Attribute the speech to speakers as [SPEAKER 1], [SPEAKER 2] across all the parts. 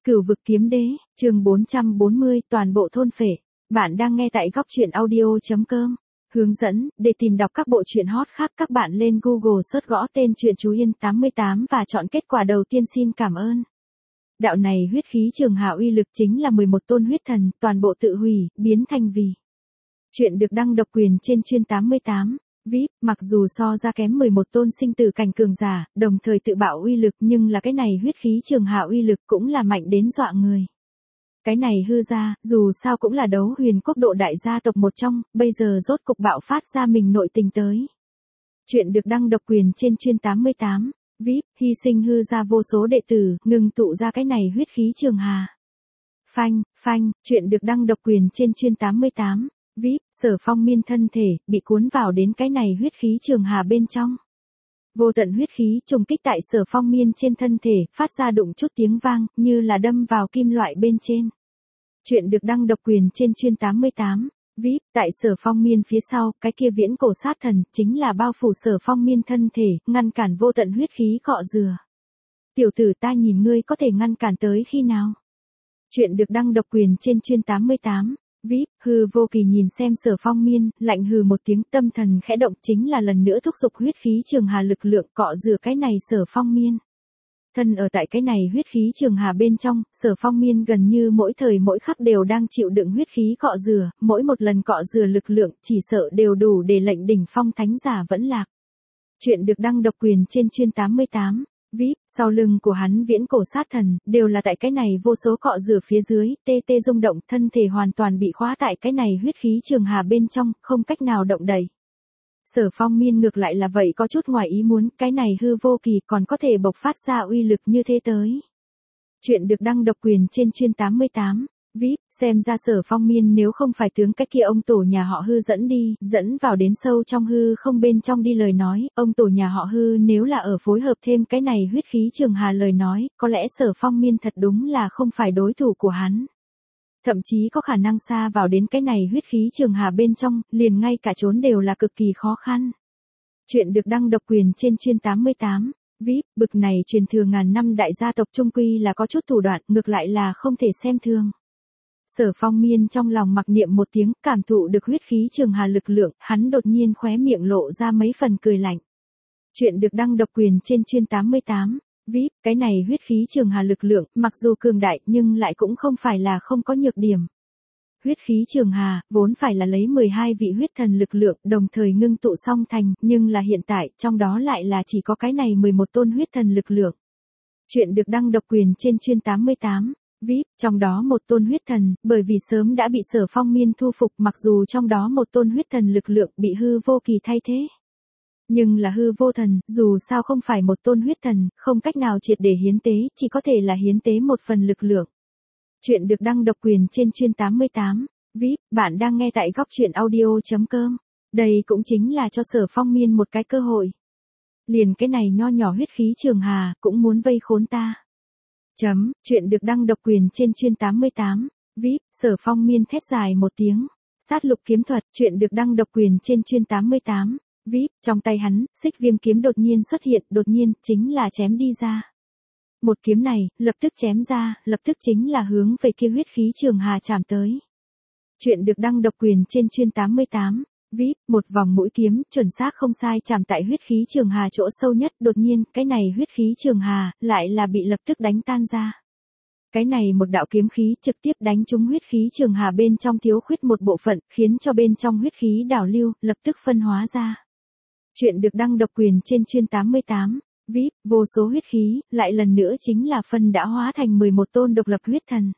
[SPEAKER 1] Cửu vực kiếm đế, chương 440, toàn bộ thôn phệ. Bạn đang nghe tại góc truyện audio.com. Hướng dẫn, để tìm đọc các bộ truyện hot khác các bạn lên Google search gõ tên truyện Chú Yên 88 và chọn kết quả đầu tiên. Xin cảm ơn. Đạo này huyết khí trường hà uy lực chính là 11 tôn huyết thần, toàn bộ tự hủy, biến thành vì. Chuyện được đăng độc quyền trên chuyên 88. VIP, mặc dù so ra kém 11 tôn sinh tử cảnh cường giả, đồng thời tự bạo uy lực nhưng là cái này huyết khí trường hà uy lực cũng là mạnh đến dọa người. Cái này hư ra, dù sao cũng là đấu huyền quốc độ đại gia tộc một trong, bây giờ rốt cục bạo phát ra mình nội tình tới. Chuyện được đăng độc quyền trên chuyên 88. VIP, hy sinh hư ra vô số đệ tử, ngừng tụ ra cái này huyết khí trường hà. Phanh, chuyện được đăng độc quyền trên chuyên 88. VIP, Sở Phong Miên thân thể, bị cuốn vào đến cái này huyết khí trường hà bên trong. Vô tận huyết khí trùng kích tại Sở Phong Miên trên thân thể, phát ra đụng chút tiếng vang, như là đâm vào kim loại bên trên. Chuyện được đăng độc quyền trên chuyên 88. VIP, tại Sở Phong Miên phía sau, cái kia viễn cổ sát thần, chính là bao phủ Sở Phong Miên thân thể, ngăn cản vô tận huyết khí cọ rửa. Tiểu tử, ta nhìn ngươi có thể ngăn cản tới khi nào? Chuyện được đăng độc quyền trên chuyên 88. VIP, hư vô kỳ nhìn xem Sở Phong Miên, lạnh hừ một tiếng, tâm thần khẽ động, chính là lần nữa thúc giục huyết khí trường hà lực lượng cọ rửa cái này Sở Phong Miên. Thân ở tại cái này huyết khí trường hà bên trong, Sở Phong Miên gần như mỗi thời mỗi khắc đều đang chịu đựng huyết khí cọ rửa, mỗi một lần cọ rửa lực lượng chỉ sợ đều đủ để lệnh đỉnh phong thánh giả vẫn lạc. Chuyện được đăng độc quyền trên chuyên 88. VIP, sau lưng của hắn viễn cổ sát thần, đều là tại cái này vô số cọ rửa phía dưới, tê tê rung động, thân thể hoàn toàn bị khóa tại cái này huyết khí trường hà bên trong, không cách nào động đậy. Sở Phong Miên ngược lại là vậy có chút ngoài ý muốn, cái này hư vô kỳ còn có thể bộc phát ra uy lực như thế tới. Chuyện được đăng độc quyền trên chuyên 88. VIP, xem ra Sở Phong Miên nếu không phải tướng cái kia ông tổ nhà họ hư dẫn vào đến sâu trong hư không bên trong đi lời nói, ông tổ nhà họ hư nếu là ở phối hợp thêm cái này huyết khí trường hà lời nói, có lẽ Sở Phong Miên thật đúng là không phải đối thủ của hắn. Thậm chí có khả năng xa vào đến cái này huyết khí trường hà bên trong, liền ngay cả trốn đều là cực kỳ khó khăn. Chuyện được đăng độc quyền trên chuyên 88. VIP, bực này truyền thừa ngàn năm đại gia tộc trung quy là có chút thủ đoạn, ngược lại là không thể xem thường. Sở Phong Miên trong lòng mặc niệm một tiếng, cảm thụ được huyết khí trường hà lực lượng, hắn đột nhiên khóe miệng lộ ra mấy phần cười lạnh. Chuyện được đăng độc quyền trên chuyên 88. VIP, cái này huyết khí trường hà lực lượng, mặc dù cường đại nhưng lại cũng không phải là không có nhược điểm. Huyết khí trường hà, vốn phải là lấy 12 vị huyết thần lực lượng đồng thời ngưng tụ song thành, nhưng là hiện tại, trong đó lại là chỉ có cái này 11 tôn huyết thần lực lượng. Chuyện được đăng độc quyền trên chuyên 88. VIP, trong đó một tôn huyết thần, bởi vì sớm đã bị Sở Phong Miên thu phục, mặc dù trong đó một tôn huyết thần lực lượng bị hư vô kỳ thay thế. Nhưng là hư vô thần, dù sao không phải một tôn huyết thần, không cách nào triệt để hiến tế, chỉ có thể là hiến tế một phần lực lượng. Chuyện được đăng độc quyền trên chuyên 88. VIP, bạn đang nghe tại góc truyện audio.com. Đây cũng chính là cho Sở Phong Miên một cái cơ hội. Liền cái này nho nhỏ huyết khí trường hà, cũng muốn vây khốn ta. Chuyện được đăng độc quyền trên chuyên 88. VIP, Sở Phong Miên thét dài một tiếng. Sát lục kiếm thuật, chuyện được đăng độc quyền trên chuyên 88. VIP, trong tay hắn, xích viêm kiếm đột nhiên xuất hiện, đột nhiên, chính là chém đi ra. Một kiếm này, lập tức chém ra, lập tức chính là hướng về kia huyết khí trường hà chạm tới. Chuyện được đăng độc quyền trên chuyên 88. VIP, một vòng mũi kiếm, chuẩn xác không sai chạm tại huyết khí trường hà chỗ sâu nhất, đột nhiên, cái này huyết khí trường hà, lại là bị lập tức đánh tan ra. Cái này một đạo kiếm khí trực tiếp đánh trúng huyết khí trường hà bên trong thiếu khuyết một bộ phận, khiến cho bên trong huyết khí đảo lưu, lập tức phân hóa ra. Chuyện được đăng độc quyền trên chuyên 88. VIP, vô số huyết khí, lại lần nữa chính là phân đã hóa thành 11 tôn độc lập huyết thần.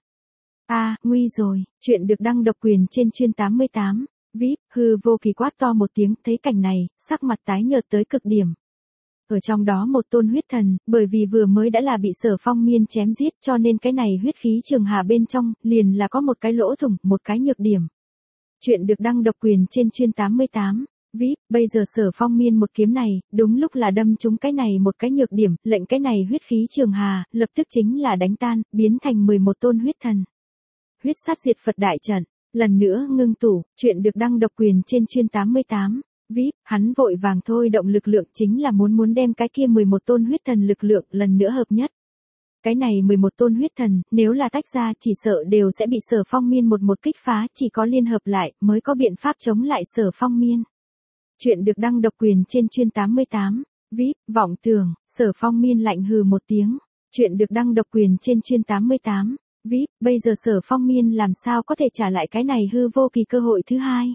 [SPEAKER 1] Nguy rồi, chuyện được đăng độc quyền trên chuyên 88. VIP, hư vô kỳ quát to một tiếng, thấy cảnh này, sắc mặt tái nhợt tới cực điểm. Ở trong đó một tôn huyết thần, bởi vì vừa mới đã là bị Sở Phong Miên chém giết cho nên cái này huyết khí trường hà bên trong, liền là có một cái lỗ thủng, một cái nhược điểm. Chuyện được đăng độc quyền trên chuyên 88. VIP, bây giờ Sở Phong Miên một kiếm này, đúng lúc là đâm trúng cái này một cái nhược điểm, lệnh cái này huyết khí trường hà, lập tức chính là đánh tan, biến thành 11 tôn huyết thần. Huyết sát diệt Phật đại trận, lần nữa ngưng tụ, chuyện được đăng độc quyền trên chuyên 88. VIP, hắn vội vàng thôi động lực lượng chính là muốn đem cái kia 11 tôn huyết thần lực lượng lần nữa hợp nhất. Cái này 11 tôn huyết thần, nếu là tách ra chỉ sợ đều sẽ bị Sở Phong Miên một kích phá, chỉ có liên hợp lại mới có biện pháp chống lại Sở Phong Miên. Chuyện được đăng độc quyền trên chuyên 88. VIP, vọng tưởng, Sở Phong Miên lạnh hừ một tiếng. Chuyện được đăng độc quyền trên chuyên 88. VIP, bây giờ Sở Phong Miên làm sao có thể trả lại cái này hư vô kỳ cơ hội thứ hai.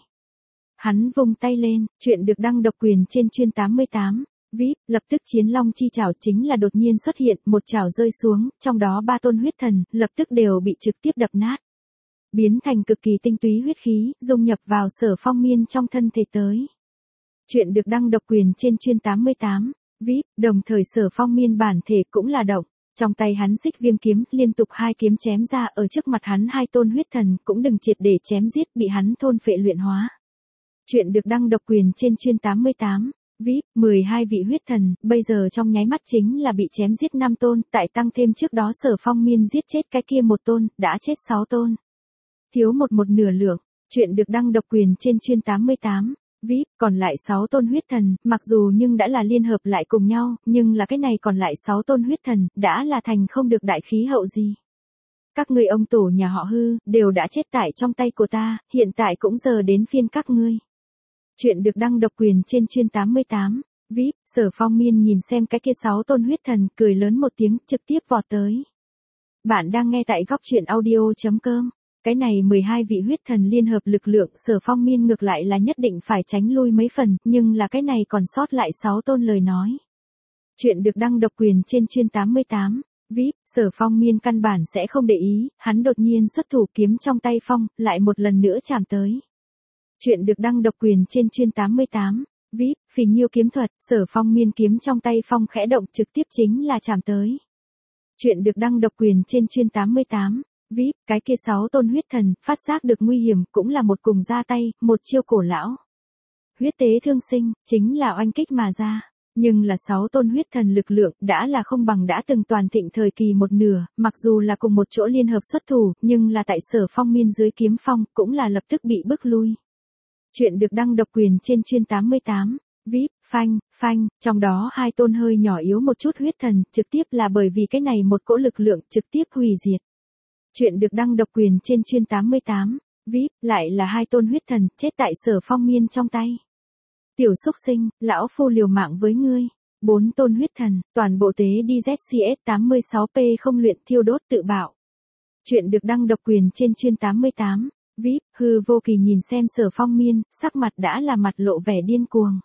[SPEAKER 1] Hắn vung tay lên, chuyện được đăng độc quyền trên chuyên 88. VIP, lập tức chiến long chi chảo chính là đột nhiên xuất hiện, một chảo rơi xuống, trong đó 3 tôn huyết thần, lập tức đều bị trực tiếp đập nát. Biến thành cực kỳ tinh túy huyết khí, dung nhập vào Sở Phong Miên trong thân thể tới. Chuyện được đăng độc quyền trên chuyên 88. VIP, đồng thời Sở Phong Miên bản thể cũng là động. Trong tay hắn xích viêm kiếm, liên tục 2 kiếm chém ra ở trước mặt hắn 2 tôn huyết thần, cũng đừng triệt để chém giết bị hắn thôn phệ luyện hóa. Chuyện được đăng độc quyền trên chuyên 88. VIP, 12 vị huyết thần, bây giờ trong nháy mắt chính là bị chém giết 5 tôn, tại tăng thêm trước đó Sở Phong Miên giết chết cái kia 1 tôn, đã chết 6 tôn. Thiếu một nửa lượng. Chuyện được đăng độc quyền trên chuyên 88. VIP, còn lại 6 tôn huyết thần, mặc dù nhưng đã là liên hợp lại cùng nhau, nhưng là cái này còn lại 6 tôn huyết thần, đã là thành không được đại khí hậu gì. Các ngươi ông tổ nhà họ Hư, đều đã chết tại trong tay của ta, hiện tại cũng giờ đến phiên các ngươi. Chuyện được đăng độc quyền trên chuyên 88. VIP, Sở Phong Miên nhìn xem cái kia 6 tôn huyết thần, cười lớn một tiếng, trực tiếp vọt tới. Bạn đang nghe tại góc truyện audio.com. Cái này 12 vị huyết thần liên hợp lực lượng Sở Phong Miên ngược lại là nhất định phải tránh lui mấy phần, nhưng là cái này còn sót lại 6 tôn lời nói. Chuyện được đăng độc quyền trên chuyên 88. VIP, Sở Phong Miên căn bản sẽ không để ý, hắn đột nhiên xuất thủ kiếm trong tay phong, lại một lần nữa chạm tới. Chuyện được đăng độc quyền trên chuyên 88. VIP, phì nhiêu kiếm thuật, Sở Phong Miên kiếm trong tay phong khẽ động trực tiếp chính là chạm tới. Chuyện được đăng độc quyền trên chuyên 88. VIP, cái kia 6 tôn huyết thần, phát giác được nguy hiểm, cũng là một cùng ra tay, một chiêu cổ lão. Huyết tế thương sinh, chính là oanh kích mà ra. Nhưng là 6 tôn huyết thần lực lượng, đã là không bằng đã từng toàn thịnh thời kỳ một nửa, mặc dù là cùng một chỗ liên hợp xuất thủ, nhưng là tại Sở Phong Miên dưới kiếm phong, cũng là lập tức bị bức lui. Chuyện được đăng độc quyền trên chuyên 88. VIP, phanh, trong đó 2 tôn hơi nhỏ yếu một chút huyết thần, trực tiếp là bởi vì cái này một cỗ lực lượng trực tiếp hủy diệt. Chuyện được đăng độc quyền trên chuyên 88. VIP, lại là 2 tôn huyết thần, chết tại Sở Phong Miên trong tay. Tiểu xúc sinh, lão phu liều mạng với ngươi. 4 tôn huyết thần, toàn bộ tế đi ZCS 86P không luyện thiêu đốt tự bạo. Chuyện được đăng độc quyền trên chuyên 88. VIP, hư vô kỳ nhìn xem Sở Phong Miên, sắc mặt đã là mặt lộ vẻ điên cuồng.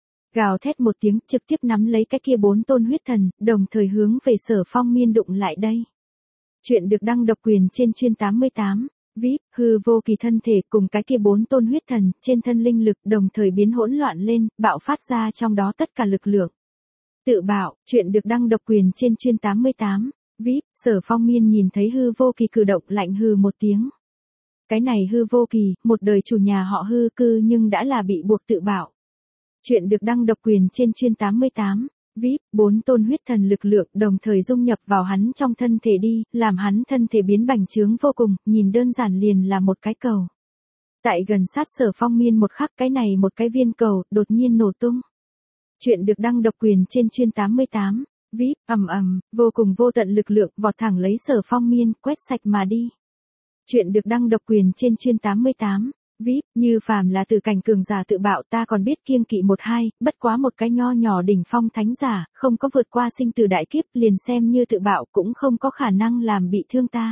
[SPEAKER 1] Gào thét một tiếng, trực tiếp nắm lấy cái kia 4 tôn huyết thần, đồng thời hướng về Sở Phong Miên đụng lại đây. Chuyện được đăng độc quyền trên chuyên 88. VIP, hư vô kỳ thân thể cùng cái kia 4 tôn huyết thần, trên thân linh lực đồng thời biến hỗn loạn lên, bạo phát ra trong đó tất cả lực lượng. Tự bạo, chuyện được đăng độc quyền trên chuyên 88. VIP, Sở Phong Miên nhìn thấy hư vô kỳ cử động lạnh hừ một tiếng. Cái này hư vô kỳ, một đời chủ nhà họ Hư cư nhưng đã là bị buộc tự bạo. Chuyện được đăng độc quyền trên chuyên 88. VIP, 4 tôn huyết thần lực lượng đồng thời dung nhập vào hắn trong thân thể đi, làm hắn thân thể biến bành trướng vô cùng, nhìn đơn giản liền là một cái cầu. Tại gần sát Sở Phong Miên một khắc, cái này một cái viên cầu, đột nhiên nổ tung. Chuyện được đăng độc quyền trên chuyên 88. VIP, vô cùng vô tận lực lượng vọt thẳng lấy Sở Phong Miên, quét sạch mà đi. Chuyện được đăng độc quyền trên chuyên 88. VIP, như phàm là từ cảnh cường giả tự bạo ta còn biết kiêng kỵ 1-2, bất quá một cái nho nhỏ đỉnh phong thánh giả, không có vượt qua sinh tử đại kiếp, liền xem như tự bạo cũng không có khả năng làm bị thương ta.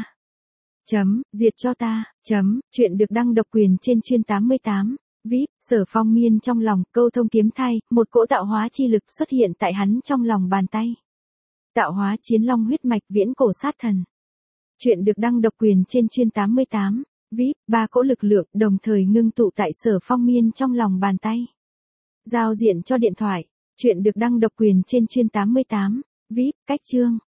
[SPEAKER 1] Diệt cho ta. Chuyện được đăng độc quyền trên chuyên 88. VIP, Sở Phong Miên trong lòng, câu thông kiếm thai, một cỗ tạo hóa chi lực xuất hiện tại hắn trong lòng bàn tay. Tạo hóa chiến long huyết mạch viễn cổ sát thần. Chuyện được đăng độc quyền trên chuyên 88. VIP, 3 cỗ lực lượng đồng thời ngưng tụ tại Sở Phong Miên trong lòng bàn tay. Giao diện cho điện thoại. Chuyện được đăng độc quyền trên chuyên 88. VIP, cách chương.